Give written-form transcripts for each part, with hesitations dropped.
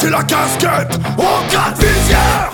j'ai la casquette en cas de visière.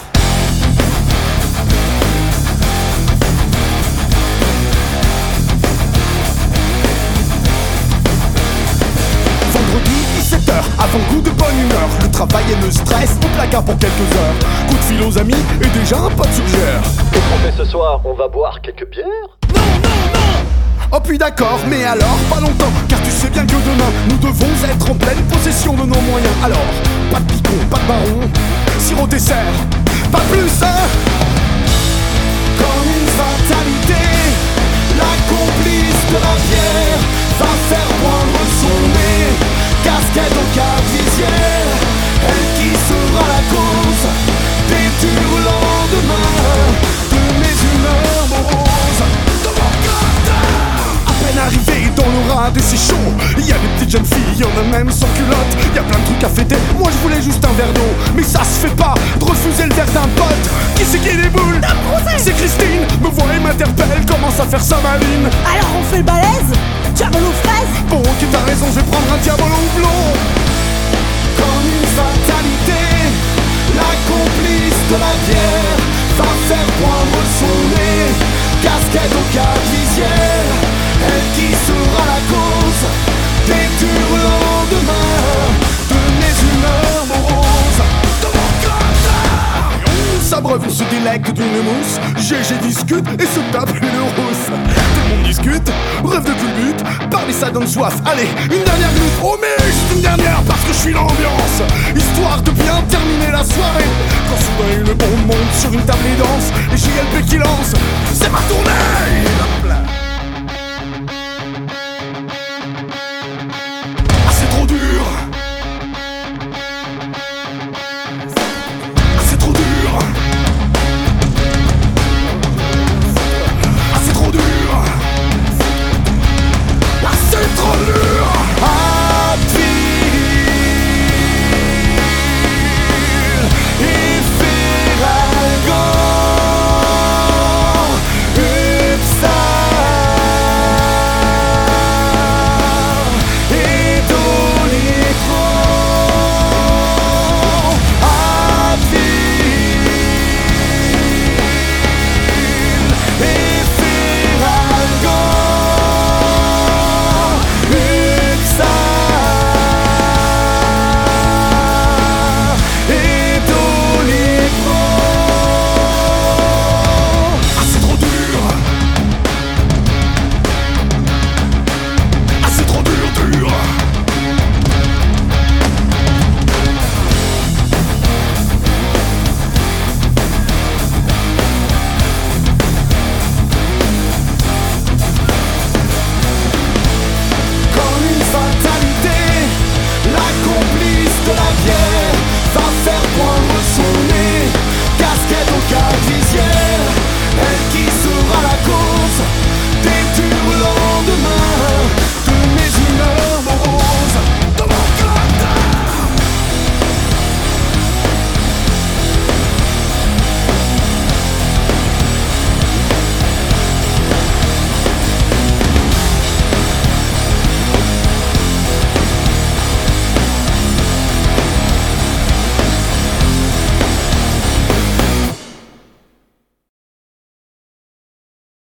Vendredi 17h, avant-goût de bonne humeur. Le travail et le stress au placard pour quelques heures. Coup de fil aux amis et déjà un pote suggère: Qu'est-ce qu'on fait ce soir? On va boire quelques bières? Oh puis d'accord, mais alors pas longtemps, car tu sais bien que demain nous devons être en pleine possession de nos moyens. Alors, pas de picon, pas de baron, sirop dessert, pas plus hein. Comme une fatalité, la complice de la bière va faire poindre son nez. Casquette au cas de visière, elle qui sera la cause des durs lendemains de mes humeurs moroses. À peine arrivé dans le rade et c'est chaud, il y a des petites jeunes filles, y en a même sans culotte. Y a plein de trucs à fêter, moi je voulais juste un verre d'eau. Mais ça se fait pas de refuser le verre d'un pote. Qui c'est qui les boules? C'est Christine, me voit et m'interpelle, commence à faire sa maline. Alors on fait le balèze? Diabolo aux fraises? Bon ok t'as raison, je vais prendre un diabolo au blond. Comme une fatalité, la complice de la bière va faire poindre son nez. Casquette au cas de visière, elle qui sera la cause des durs lendemains de mes humeurs moroses. De mon cœur, ça breuve, on se délecte d'une mousse. GG discute et se tape une rousse. Tout le monde discute, rêve de culbute, parler ça donne soif. Allez, une dernière minute, oh mais juste une dernière parce que je suis l'ambiance. Histoire de bien terminer la soirée. Quand soudain une bombe monte sur une table et danse, et JLP qui lance, c'est ma tournée. Hop là.